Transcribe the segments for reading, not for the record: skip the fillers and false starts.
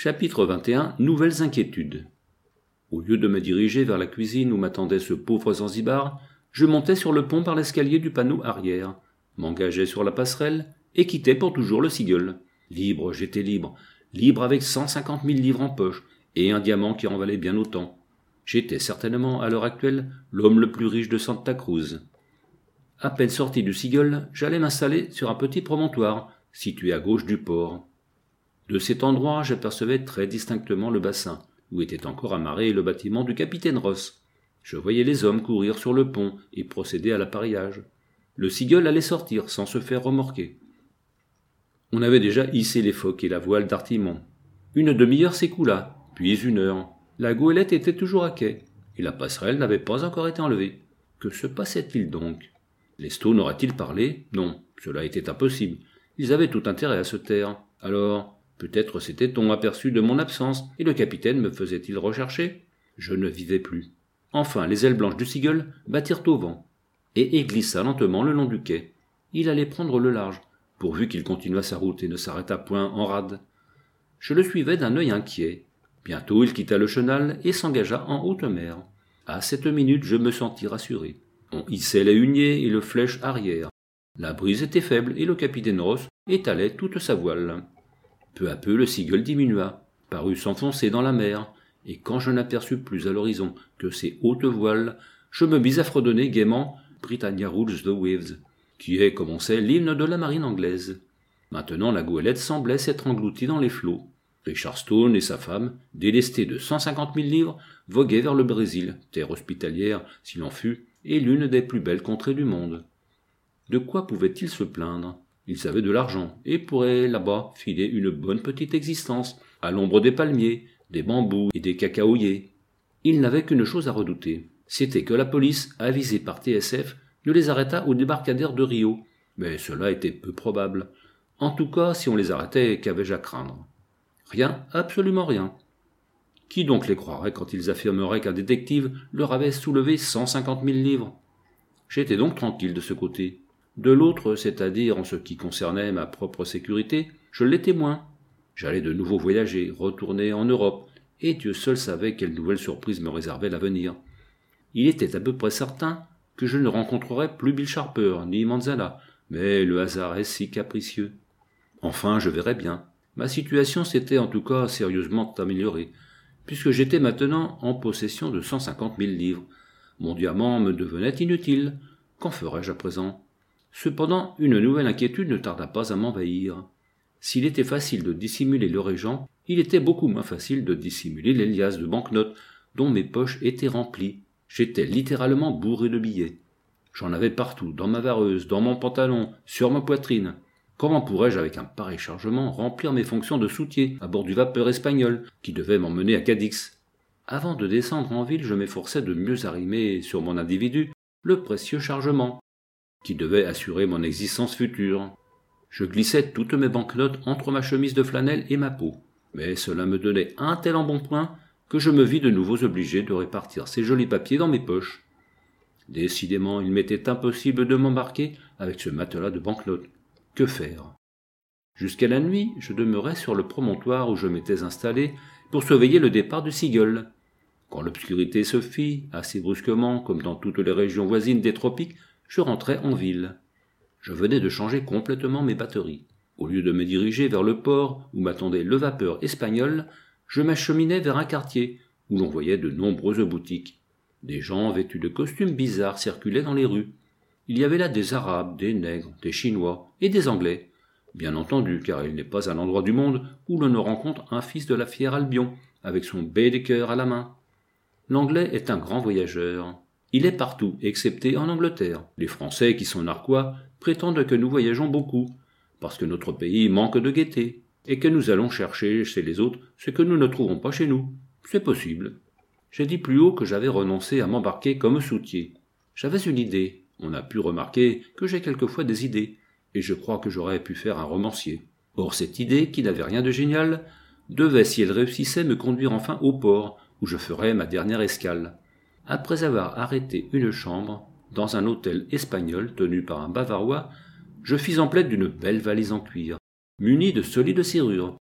Chapitre 21. Nouvelles inquiétudes. Au lieu de me diriger vers la cuisine où m'attendait ce pauvre Zanzibar, je montais sur le pont par l'escalier du panneau arrière, m'engageais sur la passerelle et quittais pour toujours le Seagull. Libre, j'étais libre, libre avec 150 000 livres en poche et un diamant qui en valait bien autant. J'étais certainement, à l'heure actuelle, l'homme le plus riche de Santa Cruz. À peine sorti du Seagull, j'allais m'installer sur un petit promontoire, situé à gauche du port. De cet endroit, j'apercevais très distinctement le bassin, où était encore amarré le bâtiment du capitaine Ross. Je voyais les hommes courir sur le pont et procéder à l'appareillage. Le Seagull allait sortir sans se faire remorquer. On avait déjà hissé les focs et la voile d'artimon. Une demi-heure s'écoula, puis 1 heure. La goélette était toujours à quai, et la passerelle n'avait pas encore été enlevée. Que se passait-il donc? Les Stones auraient-ils parlé? Non, cela était impossible. Ils avaient tout intérêt à se taire. Alors, peut-être s'était-on aperçu de mon absence, et le capitaine me faisait-il rechercher? Je ne vivais plus. Enfin, les ailes blanches du Seagull battirent au vent, et il glissa lentement le long du quai. Il allait prendre le large, pourvu qu'il continuât sa route et ne s'arrêtât point en rade. Je le suivais d'un œil inquiet. Bientôt il quitta le chenal et s'engagea en haute mer. À cette minute je me sentis rassuré. On hissait les huniers et le flèche arrière. La brise était faible et le capitaine Ross étalait toute sa voile. Peu à peu le Seagull diminua, parut s'enfoncer dans la mer, et quand je n'aperçus plus à l'horizon que ses hautes voiles, je me mis à fredonner gaiement « Britannia rules the waves », qui est, comme on sait, l'hymne de la marine anglaise. Maintenant la goélette semblait s'être engloutie dans les flots. Richard Stone et sa femme, délestés de 150 000 livres, voguaient vers le Brésil, terre hospitalière, s'il en fut, et l'une des plus belles contrées du monde. De quoi pouvaient-ils se plaindre? Ils avaient de l'argent, et pourraient là-bas filer une bonne petite existence, à l'ombre des palmiers, des bambous et des cacaoyers. Ils n'avaient qu'une chose à redouter, c'était que la police, avisée par TSF, ne les arrêtât au débarcadère de Rio. Mais cela était peu probable. En tout cas, si on les arrêtait, qu'avais-je à craindre? Rien, absolument rien. Qui donc les croirait quand ils affirmeraient qu'un détective leur avait soulevé 150 000 livres? J'étais donc tranquille de ce côté. De l'autre, c'est-à-dire en ce qui concernait ma propre sécurité, je l'étais moins. J'allais de nouveau voyager, retourner en Europe, et Dieu seul savait quelle nouvelle surprise me réservait l'avenir. Il était à peu près certain que je ne rencontrerais plus Bill Sharper, ni Manzana, mais le hasard est si capricieux. Enfin, je verrais bien. Ma situation s'était en tout cas sérieusement améliorée, puisque j'étais maintenant en possession de 150 000 livres. Mon diamant me devenait inutile. Qu'en ferais-je à présent? Cependant, une nouvelle inquiétude ne tarda pas à m'envahir. S'il était facile de dissimuler le régent, il était beaucoup moins facile de dissimuler les liasses de banknotes dont mes poches étaient remplies. J'étais littéralement bourré de billets. J'en avais partout, dans ma vareuse, dans mon pantalon, sur ma poitrine. Comment pourrais-je, avec un pareil chargement, remplir mes fonctions de soutier à bord du vapeur espagnol qui devait m'emmener à Cadix? Avant de descendre en ville, je m'efforçais de mieux arrimer sur mon individu le précieux chargement qui devait assurer mon existence future. Je glissais toutes mes banknotes entre ma chemise de flanelle et ma peau, mais cela me donnait un tel embonpoint que je me vis de nouveau obligé de répartir ces jolis papiers dans mes poches. Décidément, il m'était impossible de m'embarquer avec ce matelas de banknotes. Que faire? Jusqu'à la nuit, je demeurais sur le promontoire où je m'étais installé pour surveiller le départ du Seagull. Quand l'obscurité se fit, assez brusquement, comme dans toutes les régions voisines des tropiques, je rentrais en ville. Je venais de changer complètement mes batteries. Au lieu de me diriger vers le port où m'attendait le vapeur espagnol, je m'acheminais vers un quartier où l'on voyait de nombreuses boutiques. Des gens vêtus de costumes bizarres circulaient dans les rues. Il y avait là des Arabes, des Nègres, des Chinois et des Anglais. Bien entendu, car il n'est pas un endroit du monde où l'on ne rencontre un fils de la fière Albion, avec son Baedeker à la main. L'Anglais est un grand voyageur. Il est partout, excepté en Angleterre. Les Français, qui sont narquois, prétendent que nous voyageons beaucoup, parce que notre pays manque de gaieté, et que nous allons chercher chez les autres ce que nous ne trouvons pas chez nous. C'est possible. J'ai dit plus haut que j'avais renoncé à m'embarquer comme soutier. J'avais une idée. On a pu remarquer que j'ai quelquefois des idées, et je crois que j'aurais pu faire un romancier. Or cette idée, qui n'avait rien de génial, devait, si elle réussissait, me conduire enfin au port, où je ferais ma dernière escale. Après avoir arrêté une chambre, dans un hôtel espagnol tenu par un Bavarois, je fis emplette d'une belle valise en cuir, munie de solides serrures.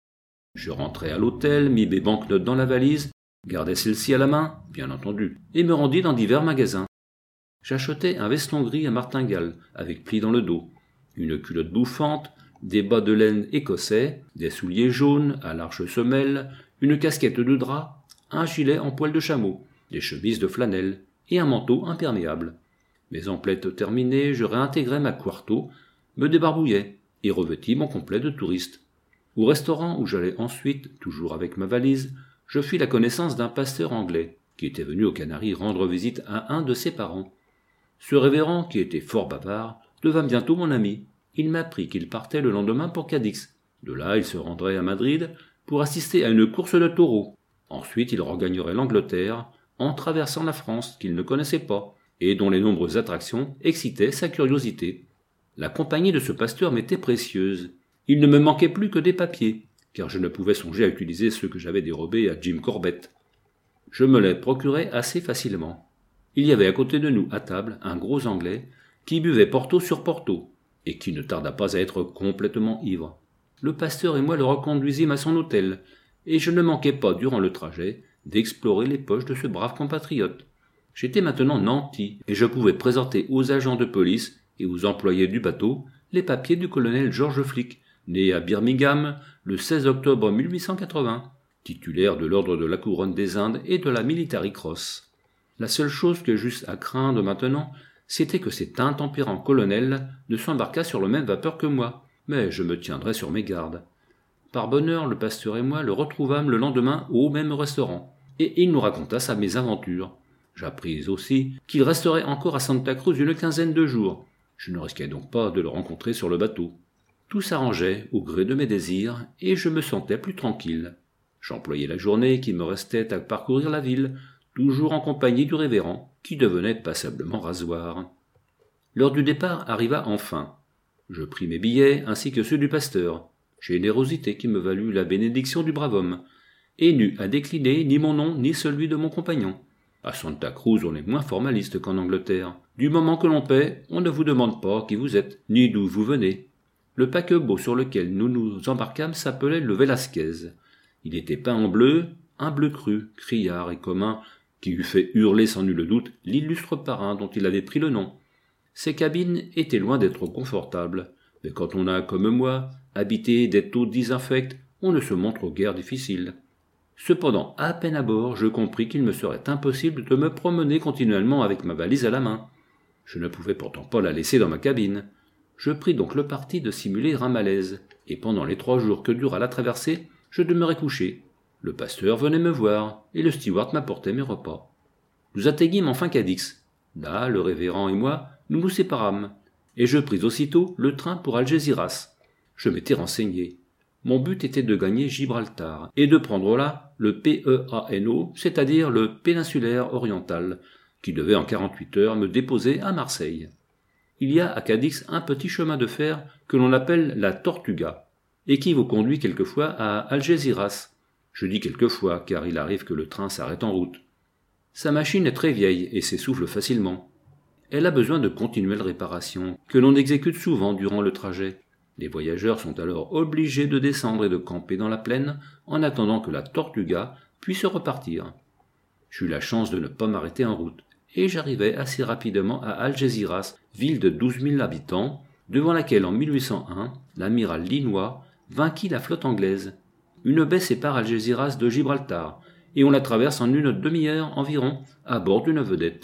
Je rentrai à l'hôtel, mis mes banknotes dans la valise, gardai celle-ci à la main, bien entendu, et me rendis dans divers magasins. J'achetai un veston gris à martingale, avec plis dans le dos, une culotte bouffante, des bas de laine écossais, des souliers jaunes à larges semelles, une casquette de drap, un gilet en poil de chameau, des chemises de flanelle et un manteau imperméable. Mes emplettes terminées, je réintégrai ma quarto, me débarbouillai et revêtis mon complet de touriste. Au restaurant où j'allais ensuite, toujours avec ma valise, je fis la connaissance d'un pasteur anglais qui était venu aux Canaries rendre visite à un de ses parents. Ce révérend, qui était fort bavard, devint bientôt mon ami. Il m'apprit qu'il partait le lendemain pour Cadix. De là, il se rendrait à Madrid pour assister à une course de taureaux. Ensuite, il regagnerait l'Angleterre en traversant la France qu'il ne connaissait pas et dont les nombreuses attractions excitaient sa curiosité. La compagnie de ce pasteur m'était précieuse. Il ne me manquait plus que des papiers, car je ne pouvais songer à utiliser ceux que j'avais dérobés à Jim Corbett. Je me les procurais assez facilement. Il y avait à côté de nous, à table, un gros Anglais qui buvait Porto sur Porto, et qui ne tarda pas à être complètement ivre. Le pasteur et moi le reconduisîmes à son hôtel, et je ne manquai pas, durant le trajet, d'explorer les poches de ce brave compatriote. J'étais maintenant nanti, et je pouvais présenter aux agents de police et aux employés du bateau les papiers du colonel George Flick, né à Birmingham le 16 octobre 1880, titulaire de l'ordre de la Couronne des Indes et de la Military Cross. La seule chose que j'eusse à craindre maintenant, c'était que cet intempérant colonel ne s'embarquât sur le même vapeur que moi, mais je me tiendrais sur mes gardes. Par bonheur, le pasteur et moi le retrouvâmes le lendemain au même restaurant, et il nous raconta sa mésaventures. J'appris aussi qu'il resterait encore à Santa Cruz une quinzaine de jours. Je ne risquais donc pas de le rencontrer sur le bateau. Tout s'arrangeait au gré de mes désirs, et je me sentais plus tranquille. J'employais la journée qui me restait à parcourir la ville, toujours en compagnie du révérend, qui devenait passablement rasoir. L'heure du départ arriva enfin. Je pris mes billets ainsi que ceux du pasteur, générosité qui me valut la bénédiction du brave homme, et n'eus à décliner ni mon nom ni celui de mon compagnon. À Santa Cruz, on est moins formaliste qu'en Angleterre. Du moment que l'on paie, on ne vous demande pas qui vous êtes, ni d'où vous venez. Le paquebot sur lequel nous nous embarquâmes s'appelait le Velasquez. Il était peint en bleu, un bleu cru, criard et commun, qui eût fait hurler sans nul doute l'illustre parrain dont il avait pris le nom. Ses cabines étaient loin d'être confortables, mais quand on a, comme moi, habité des taudis infects, on ne se montre guère difficile. Cependant, à peine à bord, je compris qu'il me serait impossible de me promener continuellement avec ma valise à la main. Je ne pouvais pourtant pas la laisser dans ma cabine. Je pris donc le parti de simuler un malaise, et pendant les 3 jours que dura la traversée, je demeurai couché. Le pasteur venait me voir, et le steward m'apportait mes repas. Nous atteignîmes enfin Cadix. Là, le révérend et moi, nous nous séparâmes, et je pris aussitôt le train pour Algésiras. Je m'étais renseigné. Mon but était de gagner Gibraltar, et de prendre là le PEANO, c'est-à-dire le péninsulaire oriental, qui devait en 48 heures me déposer à Marseille. Il y a à Cadix un petit chemin de fer que l'on appelle la Tortuga, et qui vous conduit quelquefois à Algésiras. Je dis quelquefois, car il arrive que le train s'arrête en route. Sa machine est très vieille et s'essouffle facilement. Elle a besoin de continuelles réparations, que l'on exécute souvent durant le trajet. Les voyageurs sont alors obligés de descendre et de camper dans la plaine en attendant que la Tortuga puisse repartir. J'eus la chance de ne pas m'arrêter en route, et j'arrivai assez rapidement à Algésiras, ville de 12 000 habitants, devant laquelle en 1801, l'amiral Linois vainquit la flotte anglaise. Une baie sépare Algésiras de Gibraltar, et on la traverse en une demi-heure environ à bord d'une vedette.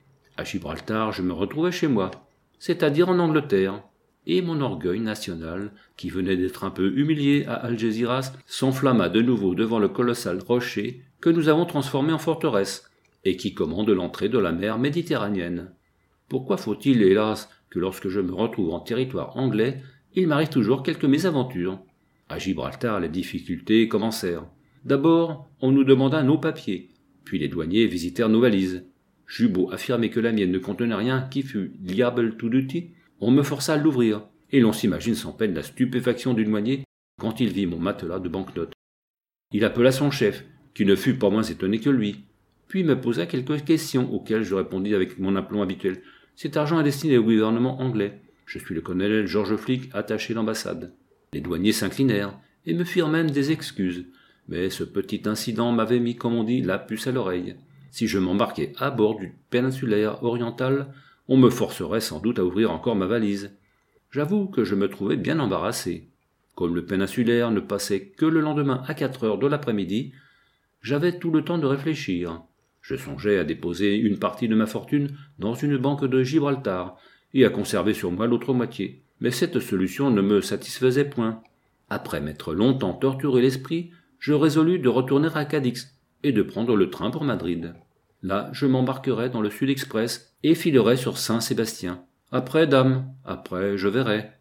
À Gibraltar, je me retrouvais chez moi, c'est-à-dire en Angleterre, et mon orgueil national, qui venait d'être un peu humilié à Algésiras, s'enflamma de nouveau devant le colossal rocher que nous avons transformé en forteresse, et qui commande l'entrée de la mer Méditerranéenne. Pourquoi faut-il, hélas, que lorsque je me retrouve en territoire anglais, il m'arrive toujours quelques mésaventures? À Gibraltar, les difficultés commencèrent. D'abord, on nous demanda nos papiers, puis les douaniers visitèrent nos valises. J'eus beau affirmer que la mienne ne contenait rien qui fût liable to duty, on me força à l'ouvrir, et l'on s'imagine sans peine la stupéfaction du douanier quand il vit mon matelas de banknotes. Il appela son chef, qui ne fut pas moins étonné que lui, puis me posa quelques questions auxquelles je répondis avec mon aplomb habituel. Cet argent est destiné au gouvernement anglais. Je suis le colonel George Flick, attaché d'ambassade. Les douaniers s'inclinèrent, et me firent même des excuses, mais ce petit incident m'avait mis, comme on dit, la puce à l'oreille. Si je m'embarquais à bord du péninsulaire oriental, on me forcerait sans doute à ouvrir encore ma valise. J'avoue que je me trouvais bien embarrassé. Comme le péninsulaire ne passait que le lendemain à 4 heures de l'après-midi, j'avais tout le temps de réfléchir. Je songeais à déposer une partie de ma fortune dans une banque de Gibraltar et à conserver sur moi l'autre moitié. Mais cette solution ne me satisfaisait point. Après m'être longtemps torturé l'esprit, je résolus de retourner à Cadix et de prendre le train pour Madrid. Là, je m'embarquerai dans le Sud Express et filerai sur Saint-Sébastien. Après, dame, après, je verrai.